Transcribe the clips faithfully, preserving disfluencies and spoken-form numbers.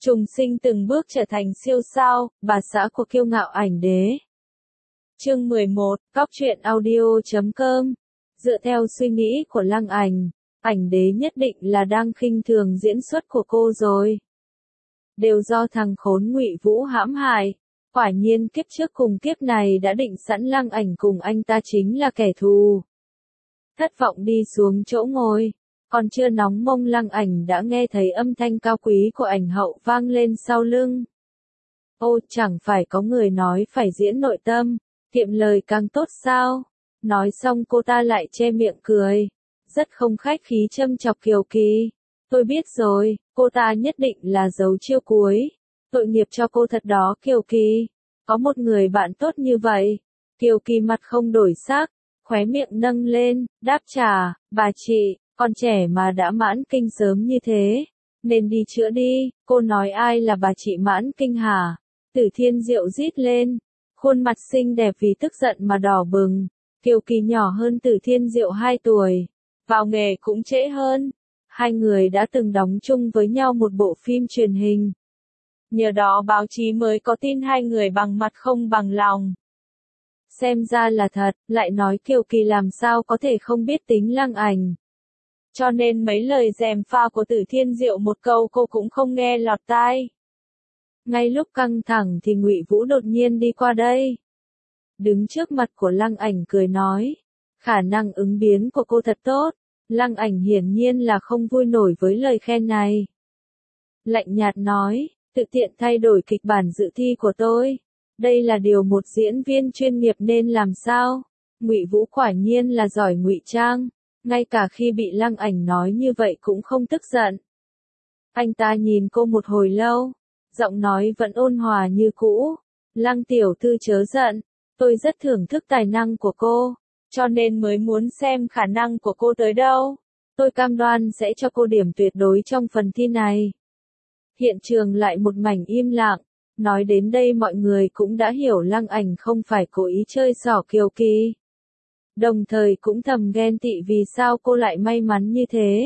Trùng sinh từng bước trở thành siêu sao, bà xã của kiêu ngạo ảnh đế. Chương mười một, Cóc truyện audio chấm com. Dựa theo suy nghĩ của Lăng Ảnh, ảnh đế nhất định là đang khinh thường diễn xuất của cô rồi. Đều do thằng khốn Ngụy Vũ hãm hại. Quả nhiên kiếp trước cùng kiếp này đã định sẵn Lăng Ảnh cùng anh ta chính là kẻ thù. Thất vọng đi xuống chỗ ngồi. Còn chưa nóng mông Lăng Ảnh đã nghe thấy âm thanh cao quý của ảnh hậu vang lên sau lưng. Ô, chẳng phải có người nói phải diễn nội tâm, kiệm lời càng tốt sao? Nói xong cô ta lại che miệng cười. Rất không khách khí châm chọc Kiều Kỳ. Tôi biết rồi, cô ta nhất định là giấu chiêu cuối. Tội nghiệp cho cô thật đó Kiều Kỳ. Có một người bạn tốt như vậy. Kiều Kỳ mặt không đổi sắc, khóe miệng nâng lên, đáp trả, bà chị. Con trẻ mà đã mãn kinh sớm như thế, nên đi chữa đi. Cô nói ai là bà chị mãn kinh hả? Tử Thiên Diệu rít lên, khuôn mặt xinh đẹp vì tức giận mà đỏ bừng. Kiều Kỳ nhỏ hơn Tử Thiên Diệu hai tuổi, vào nghề cũng trễ hơn. Hai người đã từng đóng chung với nhau một bộ phim truyền hình. Nhờ đó báo chí mới có tin hai người bằng mặt không bằng lòng. Xem ra là thật, lại nói Kiều Kỳ làm sao có thể không biết tính Lăng Ảnh. Cho nên mấy lời gièm pha của Tử Thiên Diệu một câu cô cũng không nghe lọt tai. Ngay lúc căng thẳng thì Ngụy Vũ đột nhiên đi qua đây. Đứng trước mặt của Lăng Ảnh cười nói. Khả năng ứng biến của cô thật tốt. Lăng Ảnh hiển nhiên là không vui nổi với lời khen này. Lạnh nhạt nói, tự tiện thay đổi kịch bản dự thi của tôi. Đây là điều một diễn viên chuyên nghiệp nên làm sao? Ngụy Vũ quả nhiên là giỏi ngụy trang. Ngay cả khi bị Lăng Ảnh nói như vậy cũng không tức giận. Anh ta nhìn cô một hồi lâu, giọng nói vẫn ôn hòa như cũ. Lăng tiểu thư chớ giận, tôi rất thưởng thức tài năng của cô, cho nên mới muốn xem khả năng của cô tới đâu. Tôi cam đoan sẽ cho cô điểm tuyệt đối trong phần thi này. Hiện trường lại một mảnh im lặng, nói đến đây mọi người cũng đã hiểu Lăng Ảnh không phải cố ý chơi xỏ Kiều Kỳ. Đồng thời cũng thầm ghen tị vì sao cô lại may mắn như thế.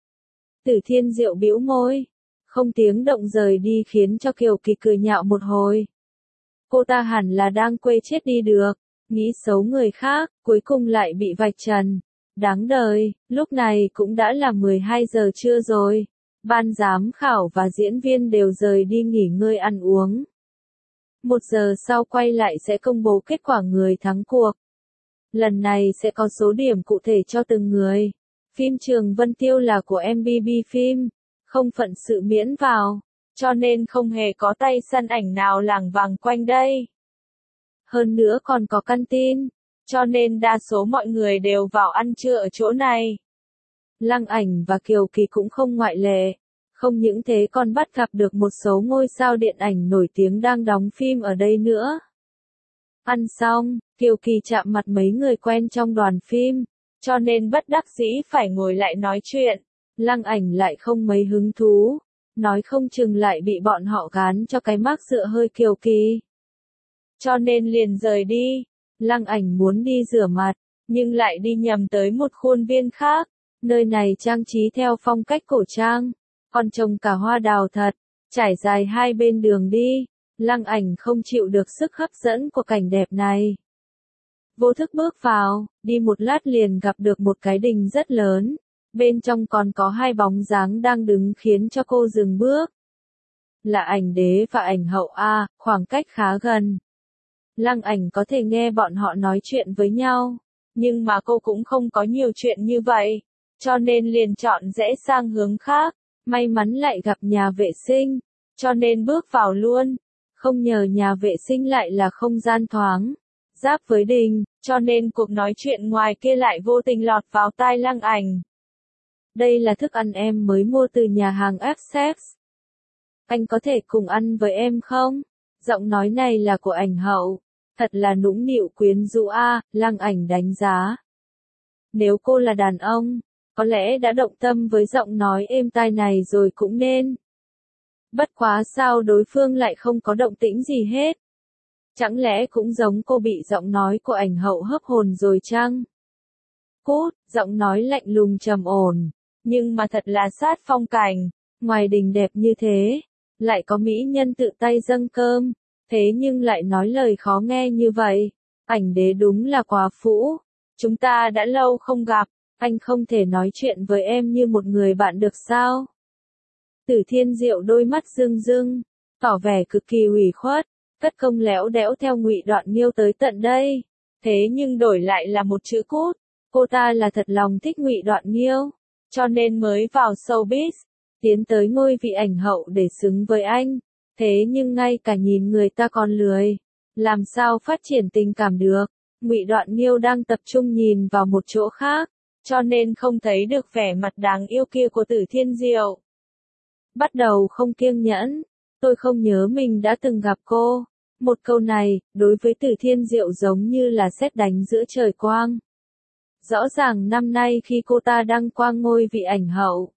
Tử Thiên Diệu bĩu môi, không tiếng động rời đi khiến cho Kiều Kỳ cười nhạo một hồi. Cô ta hẳn là đang quê chết đi được, nghĩ xấu người khác, cuối cùng lại bị vạch trần. Đáng đời, lúc này cũng đã là mười hai giờ trưa rồi. Ban giám khảo và diễn viên đều rời đi nghỉ ngơi ăn uống. Một giờ sau quay lại sẽ công bố kết quả người thắng cuộc. Lần này sẽ có số điểm cụ thể cho từng người. Phim Trường Vân Tiêu là của em bê bê phim, không phận sự miễn vào, cho nên không hề có tay săn ảnh nào lảng vàng quanh đây. Hơn nữa còn có căn tin, cho nên đa số mọi người đều vào ăn trưa ở chỗ này. Lăng Ảnh và Kiều Kỳ cũng không ngoại lệ. Không những thế còn bắt gặp được một số ngôi sao điện ảnh nổi tiếng đang đóng phim ở đây nữa. Ăn xong, Kiều Kỳ chạm mặt mấy người quen trong đoàn phim, cho nên bất đắc dĩ phải ngồi lại nói chuyện. Lăng Ảnh lại không mấy hứng thú, nói không chừng lại bị bọn họ gán cho cái mác dựa hơi Kiều Kỳ. Cho nên liền rời đi. Lăng Ảnh muốn đi rửa mặt, nhưng lại đi nhầm tới một khuôn viên khác. Nơi này trang trí theo phong cách cổ trang, còn trồng cả hoa đào thật, trải dài hai bên đường đi. Lăng Ảnh không chịu được sức hấp dẫn của cảnh đẹp này. Vô thức bước vào, đi một lát liền gặp được một cái đình rất lớn. Bên trong còn có hai bóng dáng đang đứng khiến cho cô dừng bước. Là ảnh đế và ảnh hậu A, khoảng cách khá gần. Lăng Ảnh có thể nghe bọn họ nói chuyện với nhau, nhưng mà cô cũng không có nhiều chuyện như vậy, cho nên liền chọn rẽ sang hướng khác. May mắn lại gặp nhà vệ sinh, cho nên bước vào luôn. Không ngờ nhà vệ sinh lại là không gian thoáng, giáp với đình, cho nên cuộc nói chuyện ngoài kia lại vô tình lọt vào tai Lăng Ảnh. Đây là thức ăn em mới mua từ nhà hàng ép ép. Anh có thể cùng ăn với em không? Giọng nói này là của ảnh hậu. Thật là nũng nịu quyến rũ a, Lăng Ảnh đánh giá. Nếu cô là đàn ông, có lẽ đã động tâm với giọng nói êm tai này rồi cũng nên. Bất quá sao đối phương lại không có động tĩnh gì hết? Chẳng lẽ cũng giống cô bị giọng nói của ảnh hậu hấp hồn rồi chăng? Cút, giọng nói lạnh lùng trầm ổn, nhưng mà thật là sát phong cảnh, ngoài đình đẹp như thế, lại có mỹ nhân tự tay dâng cơm, thế nhưng lại nói lời khó nghe như vậy. Ảnh đế đúng là quá phũ. Chúng ta đã lâu không gặp, anh không thể nói chuyện với em như một người bạn được sao? Tử Thiên Diệu đôi mắt rưng rưng, tỏ vẻ cực kỳ ủy khuất, cất công léo đẽo theo Ngụy Đoạn Nghiêu tới tận đây. Thế nhưng đổi lại là một chữ cút, cô ta là thật lòng thích Ngụy Đoạn Nghiêu, cho nên mới vào showbiz, tiến tới ngôi vị ảnh hậu để xứng với anh. Thế nhưng ngay cả nhìn người ta còn lười, làm sao phát triển tình cảm được? Ngụy Đoạn Nghiêu đang tập trung nhìn vào một chỗ khác, cho nên không thấy được vẻ mặt đáng yêu kia của Tử Thiên Diệu. Bắt đầu không kiêng nhẫn, tôi không nhớ mình đã từng gặp cô. Một câu này, đối với Tử Thiên Diệu giống như là sét đánh giữa trời quang. Rõ ràng năm nay khi cô ta đăng quang ngôi vị ảnh hậu,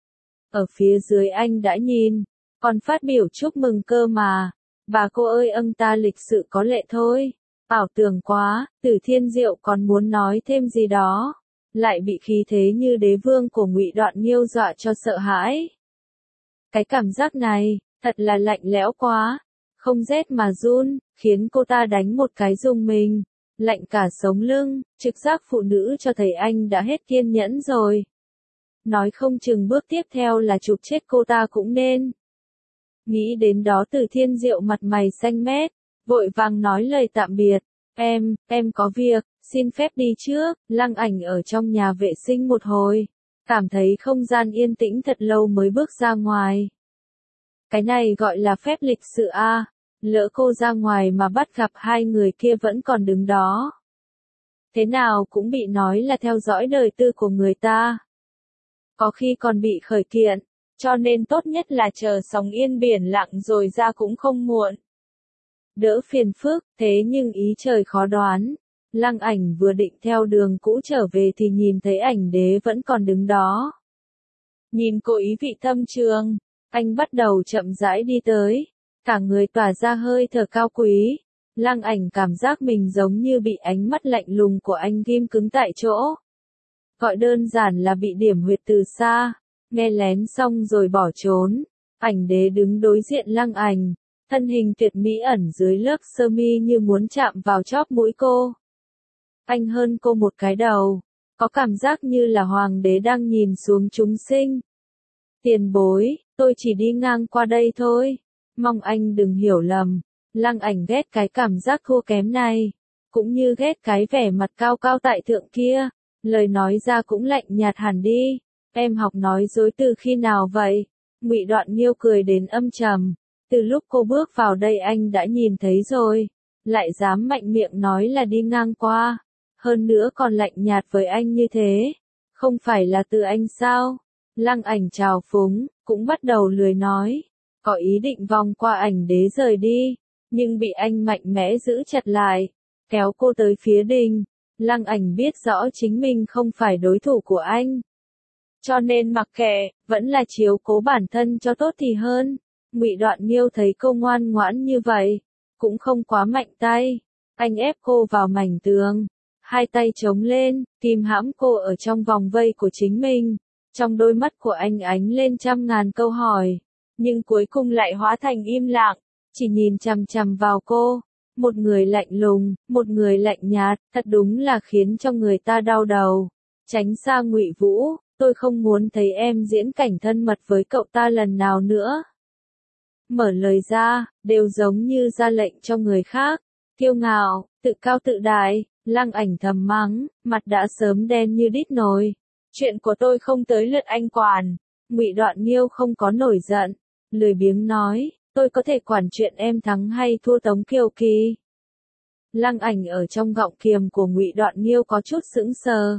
ở phía dưới anh đã nhìn, còn phát biểu chúc mừng cơ mà. Bà cô ơi âng ta lịch sự có lệ thôi. Ảo tưởng quá, Tử Thiên Diệu còn muốn nói thêm gì đó, lại bị khí thế như đế vương của Ngụy Đoạn Nghiêu dọa cho sợ hãi. Cái cảm giác này, thật là lạnh lẽo quá, không rét mà run, khiến cô ta đánh một cái rùng mình, lạnh cả sống lưng, trực giác phụ nữ cho thấy anh đã hết kiên nhẫn rồi. Nói không chừng bước tiếp theo là chụp chết cô ta cũng nên. Nghĩ đến đó Tử Thiên Diệu mặt mày xanh mét, vội vàng nói lời tạm biệt. Em, em có việc, xin phép đi trước. Lăng Ảnh ở trong nhà vệ sinh một hồi, cảm thấy không gian yên tĩnh thật lâu mới bước ra ngoài. Cái này gọi là phép lịch sự a, lỡ cô ra ngoài mà bắt gặp hai người kia vẫn còn đứng đó. Thế nào cũng bị nói là theo dõi đời tư của người ta. Có khi còn bị khởi kiện, cho nên tốt nhất là chờ sóng yên biển lặng rồi ra cũng không muộn. Đỡ phiền phức, thế nhưng ý trời khó đoán. Lăng Ảnh vừa định theo đường cũ trở về thì nhìn thấy Ảnh đế vẫn còn đứng đó. Nhìn cô ý vị thâm trường, anh bắt đầu chậm rãi đi tới, cả người tỏa ra hơi thở cao quý. Lăng Ảnh cảm giác mình giống như bị ánh mắt lạnh lùng của anh ghim cứng tại chỗ. Gọi đơn giản là bị điểm huyệt từ xa, nghe lén xong rồi bỏ trốn. Ảnh đế đứng đối diện Lăng Ảnh, thân hình tuyệt mỹ ẩn dưới lớp sơ mi như muốn chạm vào chóp mũi cô. Anh hơn cô một cái đầu, có cảm giác như là hoàng đế đang nhìn xuống chúng sinh. Tiền bối, tôi chỉ đi ngang qua đây thôi, mong anh đừng hiểu lầm. Lăng Ảnh ghét cái cảm giác thua kém này, cũng như ghét cái vẻ mặt cao cao tại thượng kia, lời nói ra cũng lạnh nhạt hẳn đi. Em học nói dối từ khi nào vậy? Ngụy Đoạn Nghiêu cười đến âm trầm, từ lúc cô bước vào đây anh đã nhìn thấy rồi, lại dám mạnh miệng nói là đi ngang qua, hơn nữa còn lạnh nhạt với anh như thế, không phải là từ anh sao? Lăng Ảnh trào phúng, cũng bắt đầu lười nói, có ý định vòng qua Ảnh đế rời đi, nhưng bị anh mạnh mẽ giữ chặt lại, kéo cô tới phía đình. Lăng Ảnh biết rõ chính mình không phải đối thủ của anh, cho nên mặc kệ, vẫn là chiếu cố bản thân cho tốt thì hơn. Ngụy Đoạn Nghiêu thấy cô ngoan ngoãn như vậy, cũng không quá mạnh tay, anh ép cô vào mảnh tường, hai tay chống lên, kìm hãm cô ở trong vòng vây của chính mình. Trong đôi mắt của anh ánh lên trăm ngàn câu hỏi, nhưng cuối cùng lại hóa thành im lặng, chỉ nhìn chằm chằm vào cô. Một người lạnh lùng, một người lạnh nhạt, thật đúng là khiến cho người ta đau đầu. Tránh xa Ngụy Vũ, tôi không muốn thấy em diễn cảnh thân mật với cậu ta lần nào nữa. Mở lời ra, đều giống như ra lệnh cho người khác. Kiêu ngạo, tự cao tự đại, Lăng Ảnh thầm mắng, mặt đã sớm đen như đít nồi. Chuyện của tôi không tới lượt anh quản. Ngụy Đoạn Nghiêu không có nổi giận, lười biếng nói, tôi có thể quản chuyện em thắng hay thua Tống Kiều Kỳ. Lăng Ảnh ở trong gọng kiềm của Ngụy Đoạn Nghiêu có chút sững sờ.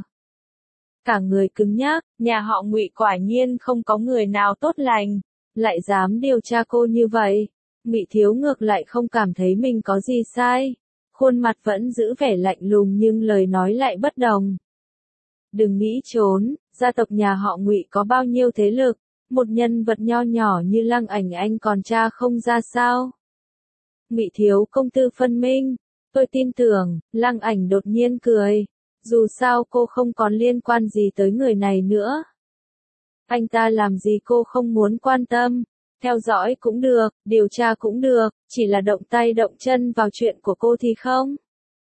Cả người cứng nhắc, nhà họ Ngụy quả nhiên không có người nào tốt lành, lại dám điều tra cô như vậy. Ngụy Thiếu ngược lại không cảm thấy mình có gì sai, khuôn mặt vẫn giữ vẻ lạnh lùng nhưng lời nói lại bất đồng. Đừng nghĩ trốn, gia tộc nhà họ Ngụy có bao nhiêu thế lực, một nhân vật nho nhỏ như Lăng Ảnh anh còn tra không ra sao? Ngụy Thiếu công tư phân minh, tôi tin tưởng. Lăng Ảnh đột nhiên cười, dù sao cô không còn liên quan gì tới người này nữa. Anh ta làm gì cô không muốn quan tâm, Theo dõi cũng được, điều tra cũng được, chỉ là động tay động chân vào chuyện của cô thì không.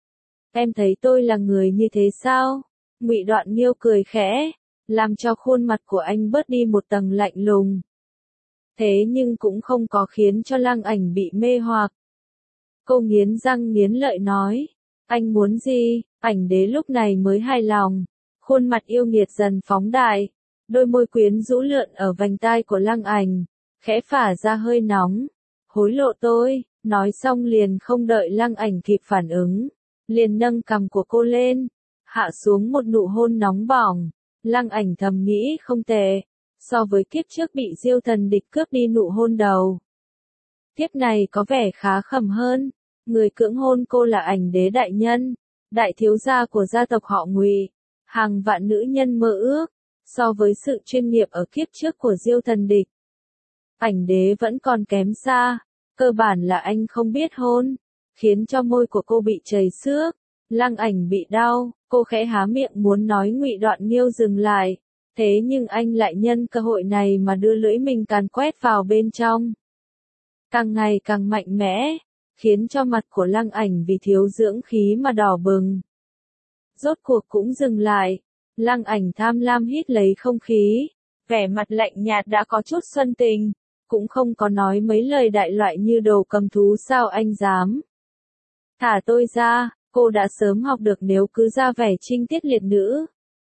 Em thấy tôi là người như thế sao? Ngụy Đoạn Nghiêu cười khẽ, làm cho khuôn mặt của anh bớt đi một tầng lạnh lùng. Thế nhưng cũng không có khiến cho Lăng Ảnh bị mê hoặc. Cô nghiến răng nghiến lợi nói, anh muốn gì? Ảnh Đế lúc này mới hài lòng, khuôn mặt yêu nghiệt dần phóng đại, đôi môi quyến rũ lượn ở vành tai của Lăng Ảnh, khẽ phả ra hơi nóng. Hối lộ tôi, nói xong liền không đợi Lăng Ảnh kịp phản ứng, liền nâng cằm của cô lên, hạ xuống một nụ hôn nóng bỏng. Lăng Ảnh thầm nghĩ không tệ, so với kiếp trước bị Diêu Thần Địch cướp đi nụ hôn đầu. Kiếp này có vẻ khá khẩm hơn, người cưỡng hôn cô là Ảnh Đế đại nhân, đại thiếu gia của gia tộc họ Ngụy, hàng vạn nữ nhân mơ ước, so với sự chuyên nghiệp ở kiếp trước của Diêu Thần Địch. Ảnh Đế vẫn còn kém xa, cơ bản là anh không biết hôn, khiến cho môi của cô bị chảy xước. Lăng Ảnh bị đau, cô khẽ há miệng muốn nói Ngụy Đoạn Nghiêu dừng lại, thế nhưng anh lại nhân cơ hội này mà đưa lưỡi mình càn quét vào bên trong. Càng ngày càng mạnh mẽ, khiến cho mặt của Lăng Ảnh vì thiếu dưỡng khí mà đỏ bừng. Rốt cuộc cũng dừng lại, Lăng Ảnh tham lam hít lấy không khí, vẻ mặt lạnh nhạt đã có chút xuân tình, cũng không có nói mấy lời đại loại như đồ cầm thú sao anh dám. Thả tôi ra, cô đã sớm học được nếu cứ ra vẻ trinh tiết liệt nữ.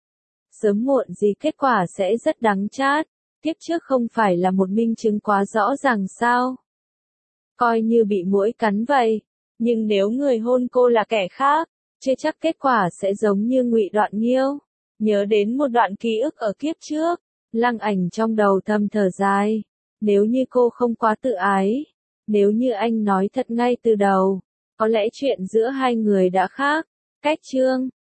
Sớm muộn gì kết quả sẽ rất đắng chát, kiếp trước không phải là một minh chứng quá rõ ràng sao. Coi như bị muỗi cắn vậy, nhưng nếu người hôn cô là kẻ khác, chưa chắc kết quả sẽ giống như Ngụy Đoạn Nghiêu. Nhớ đến một đoạn ký ức ở kiếp trước, Lăng Ảnh trong đầu thầm thở dài, nếu như cô không quá tự ái, nếu như anh nói thật ngay từ đầu, có lẽ chuyện giữa hai người đã khác. Cách chương